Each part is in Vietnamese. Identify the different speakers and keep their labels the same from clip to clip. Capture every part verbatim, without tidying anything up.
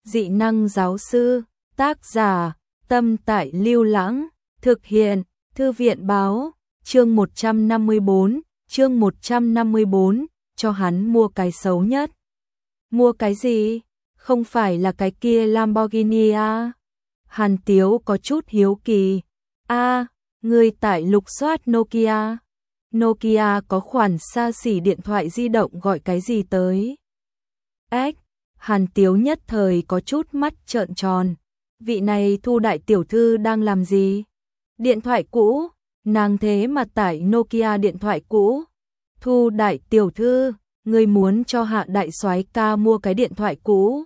Speaker 1: Dị năng giáo sư, tác giả, Tâm Tại Lưu Lãng, thực hiện, Thư viện báo, chương một trăm năm mươi bốn, chương một trăm năm mươi bốn, cho hắn mua cái xấu nhất. Mua cái gì? Không phải là cái kia Lamborghini à? Hàn Tiếu có chút hiếu kỳ. A, à, người tại lục soát Nokia. Nokia có khoản xa xỉ điện thoại di động gọi cái gì tới? Ếch, Hàn Tiếu nhất thời có chút mắt trợn tròn. Vị này Thu đại tiểu thư đang làm gì? Điện thoại cũ, nàng thế mà tải Nokia điện thoại cũ. Thu đại tiểu thư, ngươi muốn cho Hạ đại soái ca mua cái điện thoại cũ?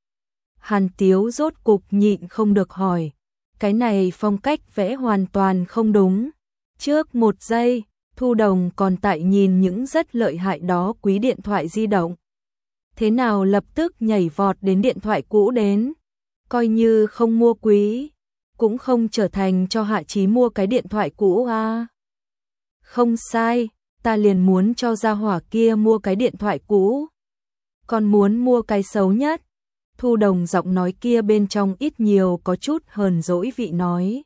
Speaker 1: Hàn Tiếu rốt cục nhịn không được hỏi. Cái này phong cách vẽ hoàn toàn không đúng. Trước một giây, Thu Đồng còn tại nhìn những rất lợi hại đó quý điện thoại di động. Thế nào lập tức nhảy vọt đến điện thoại cũ đến? Coi như không mua quý, cũng không trở thành cho Hạ Chí mua cái điện thoại cũ à? Không sai, ta liền muốn cho gia hỏa kia mua cái điện thoại cũ. Còn muốn mua cái xấu nhất. Thu Đồng giọng nói kia bên trong ít nhiều có chút hờn dỗi vị nói.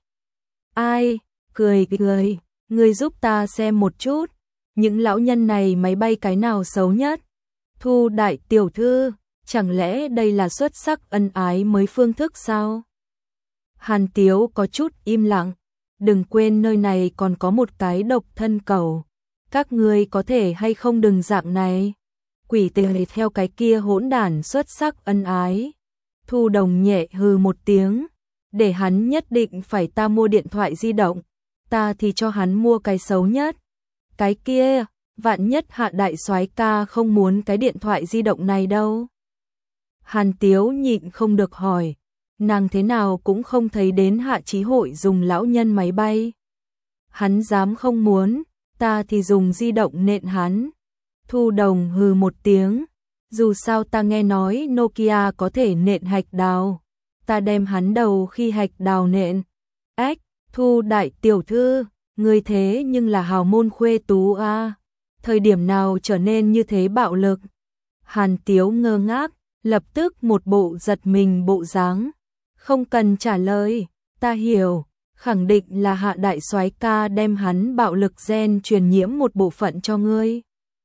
Speaker 1: Ai, cười cười, ngươi giúp ta xem một chút, những lão nhân này máy bay cái nào xấu nhất? Thu đại tiểu thư, chẳng lẽ đây là xuất sắc ân ái mới phương thức sao? Hàn Tiếu có chút im lặng, đừng quên nơi này còn có một cái độc thân cầu. Các ngươi có thể hay không đừng dạng này? Quỷ tề theo cái kia hỗn đản xuất sắc ân ái. Thu Đồng nhẹ hừ một tiếng, để hắn nhất định phải ta mua điện thoại di động, ta thì cho hắn mua cái xấu nhất. Cái kia, vạn nhất Hạ đại soái ca không muốn cái điện thoại di động này đâu. Hàn Tiếu nhịn không được hỏi, nàng thế nào cũng không thấy đến Hạ Chí hội dùng lão nhân máy bay. Hắn dám không muốn, ta thì dùng di động nện hắn. Thu Đồng hừ một tiếng, dù sao ta nghe nói Nokia có thể nện hạch đào, ta đem hắn đầu khi hạch đào nện. Ếch, Thu đại tiểu thư, người thế nhưng là hào môn khuê tú a, à? Thời điểm nào trở nên như thế bạo lực? Hàn Tiếu ngơ ngác, lập tức một bộ giật mình bộ dáng. Không cần trả lời, ta hiểu, khẳng định là Hạ đại soái ca đem hắn bạo lực gen truyền nhiễm một bộ phận cho ngươi.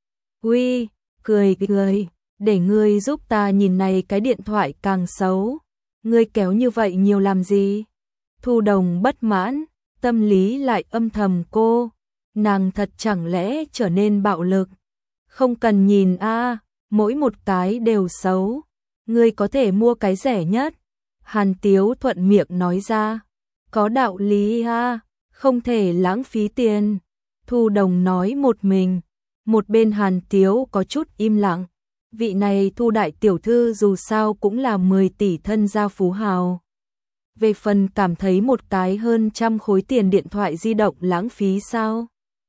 Speaker 1: Uy, cười cười, để ngươi giúp ta nhìn này cái điện thoại càng xấu. Ngươi kéo như vậy nhiều làm gì? Thu Đồng bất mãn, tâm lý lại âm thầm cô. Nàng thật chẳng lẽ trở nên bạo lực? Không cần nhìn a, à, mỗi một cái đều xấu. Ngươi có thể mua cái rẻ nhất. Hàn Tiếu thuận miệng nói ra. Có đạo lý ha, không thể lãng phí tiền. Thu Đồng nói một mình. Một bên Hàn Tiếu có chút im lặng. Vị này Thu đại tiểu thư dù sao cũng là mười tỷ thân gia phú hào. Về phần cảm thấy một cái hơn trăm khối tiền điện thoại di động lãng phí sao?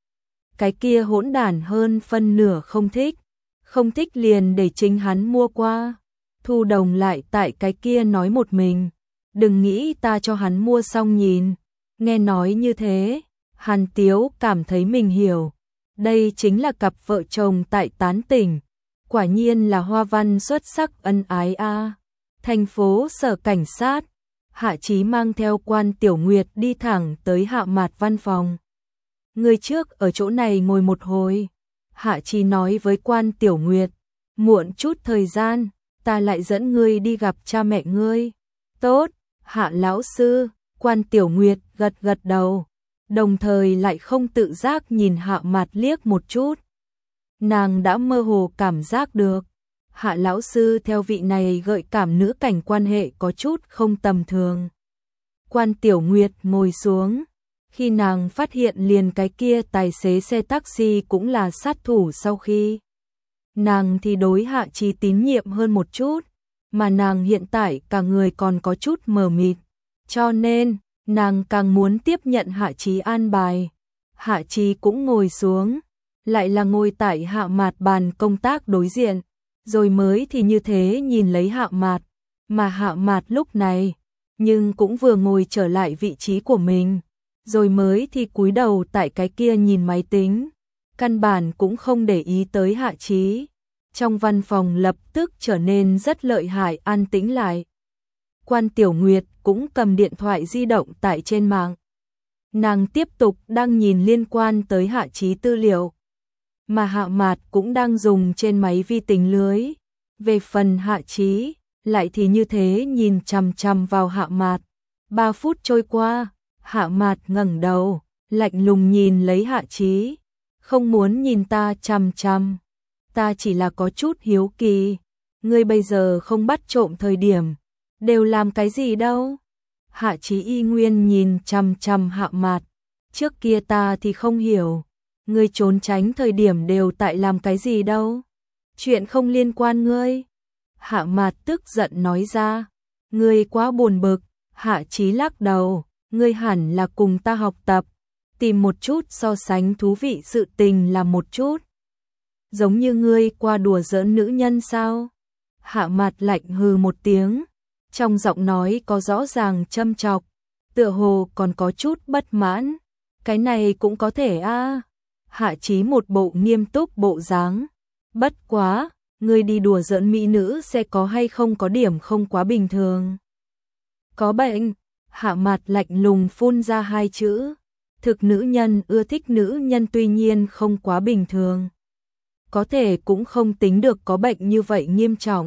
Speaker 1: Cái kia hỗn đản hơn phân nửa không thích. Không thích liền để chính hắn mua qua. Thu Đồng lại tại cái kia nói một mình. Đừng nghĩ ta cho hắn mua xong nhìn. Nghe nói như thế, Hàn Tiếu cảm thấy mình hiểu. Đây chính là cặp vợ chồng tại tán tỉnh. Quả nhiên là hoa văn xuất sắc ân ái a. À. Thành phố sở cảnh sát, Hạ Chí mang theo Quan Tiểu Nguyệt đi thẳng tới Hạ Mạt văn phòng. Người trước ở chỗ này ngồi một hồi. Hạ Chí nói với Quan Tiểu Nguyệt, muộn chút thời gian, ta lại dẫn ngươi đi gặp cha mẹ ngươi. Tốt, Hạ lão sư. Quan Tiểu Nguyệt gật gật đầu, đồng thời lại không tự giác nhìn Hạ Mạt liếc một chút. Nàng đã mơ hồ cảm giác được, Hạ lão sư theo vị này gợi cảm nữ cảnh quan hệ có chút không tầm thường. Quan Tiểu Nguyệt ngồi xuống, khi nàng phát hiện liền cái kia tài xế xe taxi cũng là sát thủ sau khi. Nàng thì đối Hạ Chí tín nhiệm hơn một chút, mà nàng hiện tại cả người còn có chút mờ mịt, cho nên nàng càng muốn tiếp nhận Hạ Chí an bài. Hạ Chí cũng ngồi xuống, lại là ngồi tại Hạ Mạt bàn công tác đối diện, rồi mới thì như thế nhìn lấy Hạ Mạt, mà Hạ Mạt lúc này, nhưng cũng vừa ngồi trở lại vị trí của mình, rồi mới thì cúi đầu tại cái kia nhìn máy tính, căn bản cũng không để ý tới Hạ Chí. Trong văn phòng lập tức trở nên rất lợi hại an tĩnh lại. Quan Tiểu Nguyệt cũng cầm điện thoại di động tại trên mạng. Nàng tiếp tục đang nhìn liên quan tới Hạ Chí tư liệu. Mà Hạ Mạt cũng đang dùng trên máy vi tính lưới. Về phần Hạ Chí, lại thì như thế nhìn chằm chằm vào Hạ Mạt. Ba phút trôi qua, Hạ Mạt ngẩng đầu, lạnh lùng nhìn lấy Hạ Chí. Không muốn nhìn ta chằm chằm. Ta chỉ là có chút hiếu kỳ. Ngươi bây giờ không bắt trộm thời điểm. Đều làm cái gì đâu? Hạ Chí y nguyên nhìn chằm chằm Hạ Mạt. Trước kia ta thì không hiểu. Ngươi trốn tránh thời điểm đều tại làm cái gì đâu? Chuyện không liên quan ngươi. Hạ Mạt tức giận nói ra. Ngươi quá buồn bực. Hạ Chí lắc đầu. Ngươi hẳn là cùng ta học tập. Tìm một chút so sánh thú vị sự tình làm một chút. Giống như ngươi qua đùa giỡn nữ nhân sao? Hạ Mạt lạnh hừ một tiếng. Trong giọng nói có rõ ràng châm chọc. Tựa hồ còn có chút bất mãn. Cái này cũng có thể a. À. Hạ Chí một bộ nghiêm túc bộ dáng. Bất quá, ngươi đi đùa giỡn mỹ nữ sẽ có hay không có điểm không quá bình thường. Có bệnh. Hạ Mạt lạnh lùng phun ra hai chữ. Thực nữ nhân ưa thích nữ nhân tuy nhiên không quá bình thường. Có thể cũng không tính được có bệnh như vậy nghiêm trọng.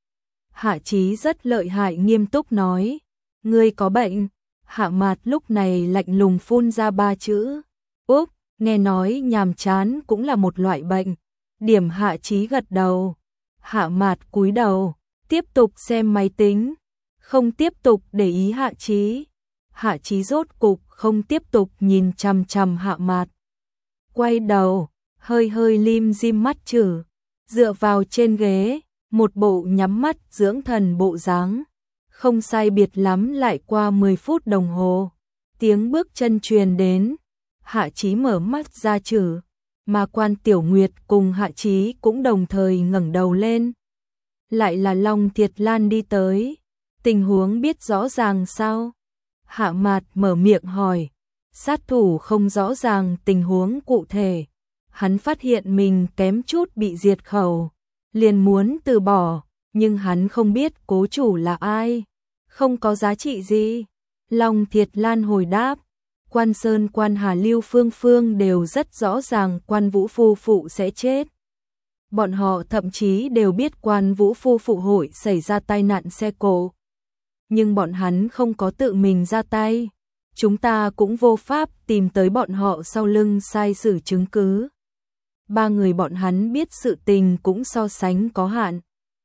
Speaker 1: Hạ Chí rất lợi hại nghiêm túc nói. Ngươi có bệnh. Hạ Mạt lúc này lạnh lùng phun ra ba chữ. Úp, nghe nói nhàm chán cũng là một loại bệnh. Điểm Hạ Chí gật đầu. Hạ Mạt cúi đầu, tiếp tục xem máy tính. Không tiếp tục để ý Hạ Chí. Hạ Chí rốt cục không tiếp tục nhìn chằm chằm Hạ Mạt. Quay đầu, hơi hơi lim dim mắt chử. Dựa vào trên ghế, một bộ nhắm mắt dưỡng thần bộ dáng. Không sai biệt lắm lại qua mười phút đồng hồ. Tiếng bước chân truyền đến. Hạ Chí mở mắt ra chử. Mà Quan Tiểu Nguyệt cùng Hạ Chí cũng đồng thời ngẩng đầu lên. Lại là Long Thiệt Lan đi tới. Tình huống biết rõ ràng sao? Hạ Mạt mở miệng hỏi. Sát thủ không rõ ràng tình huống cụ thể. Hắn phát hiện mình kém chút bị diệt khẩu. Liền muốn từ bỏ. Nhưng hắn không biết cố chủ là ai. Không có giá trị gì. Long Thiệt Lan hồi đáp. Quan Sơn Quan Hà Lưu Phương Phương đều rất rõ ràng Quan Vũ phu phụ sẽ chết. Bọn họ thậm chí đều biết Quan Vũ phu phụ hội xảy ra tai nạn xe cộ. Nhưng bọn hắn không có tự mình ra tay. Chúng ta cũng vô pháp tìm tới bọn họ sau lưng sai sử chứng cứ. Ba người bọn hắn biết sự tình cũng so sánh có hạn.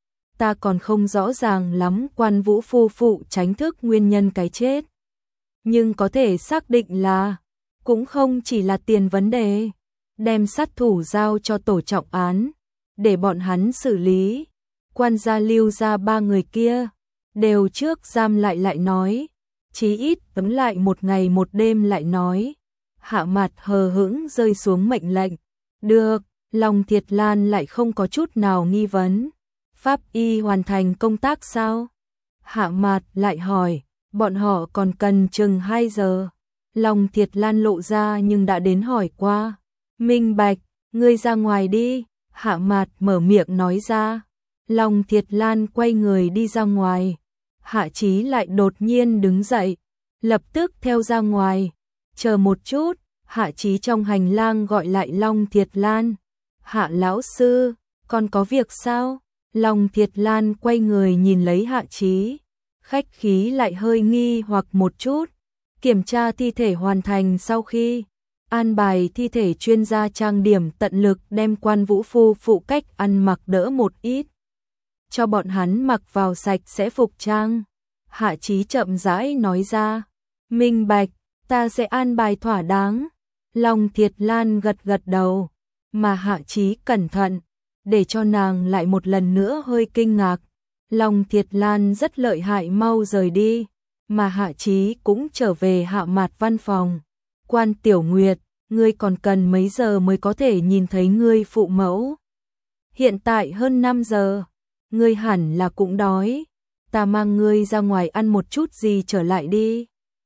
Speaker 1: Ta còn không rõ ràng lắm Quan Vũ phu phụ tránh thức nguyên nhân cái chết. Nhưng có thể xác định là cũng không chỉ là tiền vấn đề. Đem sát thủ giao cho tổ trọng án để bọn hắn xử lý. Quan gia Lưu ra ba người kia đều trước giam lại lại nói. Chí ít tấm lại một ngày một đêm lại nói. Hạ Mạt hờ hững rơi xuống mệnh lệnh. Được, Long Thiệt Lan lại không có chút nào nghi vấn. Pháp y hoàn thành công tác sao? Hạ Mạt lại hỏi. Bọn họ còn cần chừng hai giờ. Long Thiệt Lan lộ ra nhưng đã đến hỏi qua. Minh bạch, ngươi ra ngoài đi. Hạ Mạt mở miệng nói ra. Long Thiệt Lan quay người đi ra ngoài. Hạ Chí lại đột nhiên đứng dậy. Lập tức theo ra ngoài. Chờ một chút. Hạ Chí trong hành lang gọi lại Long Thiệt Lan. Hạ lão sư, còn có việc sao? Long Thiệt Lan quay người nhìn lấy Hạ Chí. Khách khí lại hơi nghi hoặc một chút. Kiểm tra thi thể hoàn thành sau khi an bài thi thể chuyên gia trang điểm tận lực đem Quan Vũ phu phụ cách ăn mặc đỡ một ít. Cho bọn hắn mặc vào sạch sẽ phục trang. Hạ Chí chậm rãi nói ra. Minh bạch, ta sẽ an bài thỏa đáng. Long Thiệt Lan gật gật đầu. Mà Hạ Chí cẩn thận. Để cho nàng lại một lần nữa hơi kinh ngạc. Long Thiệt Lan rất lợi hại mau rời đi. Mà Hạ Chí cũng trở về Hạ Mạt văn phòng. Quan Tiểu Nguyệt, ngươi còn cần mấy giờ mới có thể nhìn thấy ngươi phụ mẫu? Hiện tại hơn năm giờ. Ngươi hẳn là cũng đói. Ta mang ngươi ra ngoài ăn một chút gì trở lại đi.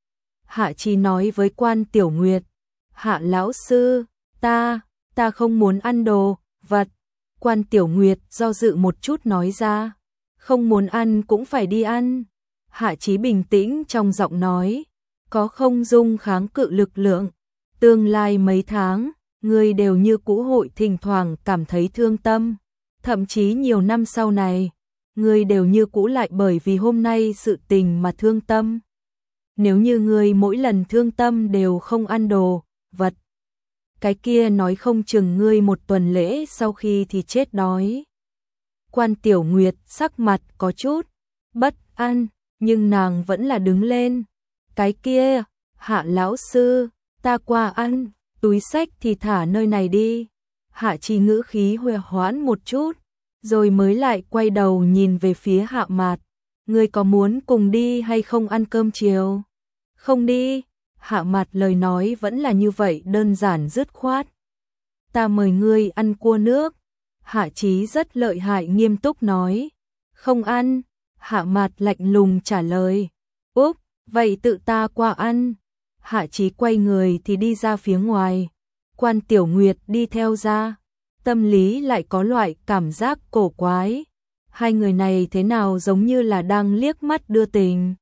Speaker 1: Hạ Chí nói với Quan Tiểu Nguyệt. Hạ lão sư, ta, ta không muốn ăn đồ, vật. Quan Tiểu Nguyệt do dự một chút nói ra. Không muốn ăn cũng phải đi ăn. Hạ Chí bình tĩnh trong giọng nói, có không dung kháng cự lực lượng. Tương lai mấy tháng, ngươi đều như cũ hội thỉnh thoảng cảm thấy thương tâm. Thậm chí nhiều năm sau này, ngươi đều như cũ lại bởi vì hôm nay sự tình mà thương tâm. Nếu như ngươi mỗi lần thương tâm đều không ăn đồ, vật, cái kia nói không chừng ngươi một tuần lễ sau khi thì chết đói. Quan Tiểu Nguyệt sắc mặt có chút bất an, nhưng nàng vẫn là đứng lên. Cái kia, Hạ lão sư, ta qua ăn, túi xách thì thả nơi này đi. Hạ Chí ngữ khí huề hoãn một chút, rồi mới lại quay đầu nhìn về phía Hạ Mạt. Ngươi có muốn cùng đi hay không ăn cơm chiều? Không đi. Hạ Mạt lời nói vẫn là như vậy đơn giản dứt khoát. Ta mời ngươi ăn cua nước. Hạ Chí rất lợi hại nghiêm túc nói. Không ăn. Hạ Mạt lạnh lùng trả lời. Úp, vậy tự ta qua ăn. Hạ Chí quay người thì đi ra phía ngoài. Quan Tiểu Nguyệt đi theo ra. Tâm lý lại có loại cảm giác cổ quái. Hai người này thế nào giống như là đang liếc mắt đưa tình.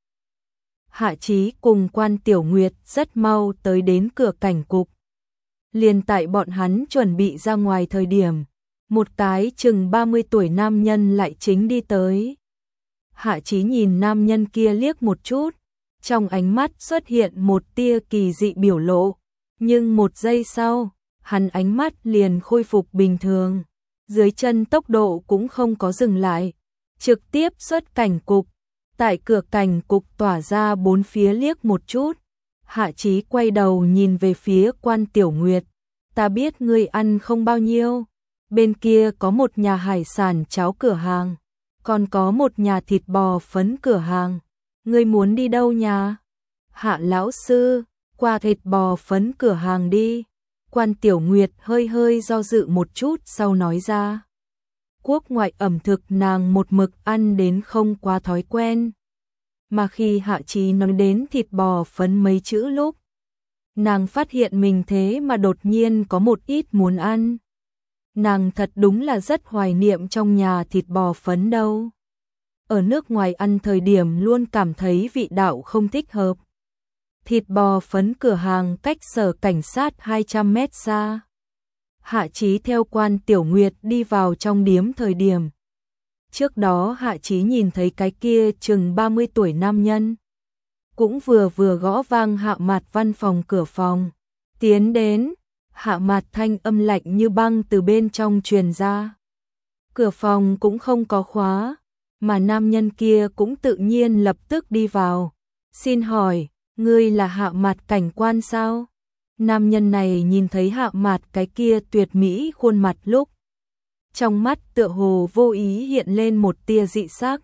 Speaker 1: Hạ Chí cùng Quan Tiểu Nguyệt rất mau tới đến cửa cảnh cục. Liền tại bọn hắn chuẩn bị ra ngoài thời điểm, một cái chừng ba mươi tuổi nam nhân lại chính đi tới. Hạ Chí nhìn nam nhân kia liếc một chút, trong ánh mắt xuất hiện một tia kỳ dị biểu lộ, nhưng một giây sau, hắn ánh mắt liền khôi phục bình thường, dưới chân tốc độ cũng không có dừng lại, trực tiếp xuất cảnh cục. Tại cửa cảnh cục tỏa ra bốn phía liếc một chút, Hạ Chí quay đầu nhìn về phía Quan Tiểu Nguyệt. Ta biết ngươi ăn không bao nhiêu, bên kia có một nhà hải sản cháo cửa hàng, còn có một nhà thịt bò phấn cửa hàng. Ngươi muốn đi đâu nhà? Hạ lão sư, qua thịt bò phấn cửa hàng đi. Quan Tiểu Nguyệt hơi hơi do dự một chút sau nói ra. Quốc ngoại ẩm thực nàng một mực ăn đến không quá thói quen. Mà khi Hạ Chí nói đến thịt bò phấn mấy chữ lúc, nàng phát hiện mình thế mà đột nhiên có một ít muốn ăn. Nàng thật đúng là rất hoài niệm trong nhà thịt bò phấn đâu. Ở nước ngoài ăn thời điểm luôn cảm thấy vị đạo không thích hợp. Thịt bò phấn cửa hàng cách sở cảnh sát hai trăm mét xa. Hạ Chí theo Quan Tiểu Nguyệt đi vào trong điếm thời điểm. Trước đó Hạ Chí nhìn thấy cái kia chừng ba mươi tuổi nam nhân. Cũng vừa vừa gõ vang Hạ Mạt văn phòng cửa phòng. Tiến đến, Hạ Mạt thanh âm lạnh như băng từ bên trong truyền ra. Cửa phòng cũng không có khóa, mà nam nhân kia cũng tự nhiên lập tức đi vào. Xin hỏi, ngươi là Hạ Mạt cảnh quan sao? Nam nhân này nhìn thấy Hạ Mạt cái kia tuyệt mỹ khuôn mặt lúc, trong mắt tựa hồ vô ý hiện lên một tia dị sắc.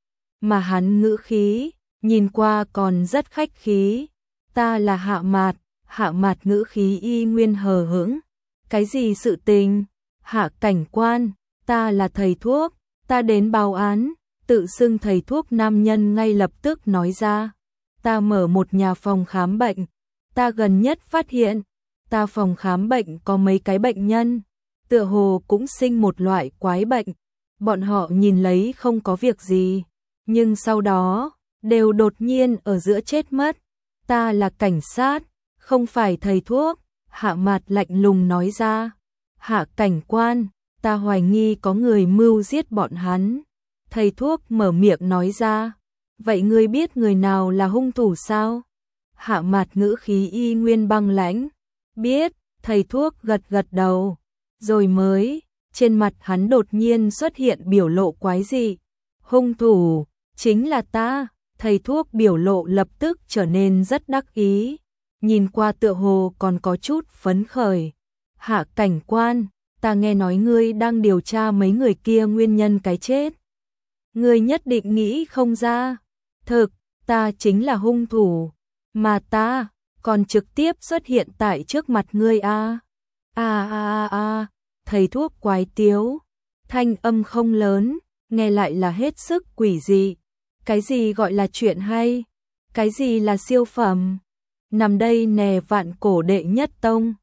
Speaker 1: Mà hắn ngữ khí, nhìn qua còn rất khách khí. Ta là Hạ Mạt. Hạ Mạt ngữ khí y nguyên hờ hững. Cái gì sự tình? Hạ cảnh quan, ta là thầy thuốc, ta đến báo án. Tự xưng thầy thuốc nam nhân ngay lập tức nói ra. Ta mở một nhà phòng khám bệnh. Ta gần nhất phát hiện, ta phòng khám bệnh có mấy cái bệnh nhân, tựa hồ cũng sinh một loại quái bệnh. Bọn họ nhìn lấy không có việc gì, nhưng sau đó, đều đột nhiên ở giữa chết mất. Ta là cảnh sát, không phải thầy thuốc. Hạ Mạt lạnh lùng nói ra. Hạ cảnh quan, ta hoài nghi có người mưu giết bọn hắn. Thầy thuốc mở miệng nói ra. Vậy ngươi biết người nào là hung thủ sao? Hạ Mạt ngữ khí y nguyên băng lãnh. Biết. Thầy thuốc gật gật đầu. Rồi mới, trên mặt hắn đột nhiên xuất hiện biểu lộ quái dị. Hung thủ, chính là ta. Thầy thuốc biểu lộ lập tức trở nên rất đắc ý. Nhìn qua tựa hồ còn có chút phấn khởi. Hạ cảnh quan, ta nghe nói ngươi đang điều tra mấy người kia nguyên nhân cái chết. Ngươi nhất định nghĩ không ra. Thực, ta chính là hung thủ. Mà ta, còn trực tiếp xuất hiện tại trước mặt ngươi a. A a a a, thầy thuốc quái tiếu. Thanh âm không lớn, nghe lại là hết sức quỷ dị. Cái gì gọi là chuyện hay? Cái gì là siêu phẩm? Nằm đây nè vạn cổ đệ nhất tông.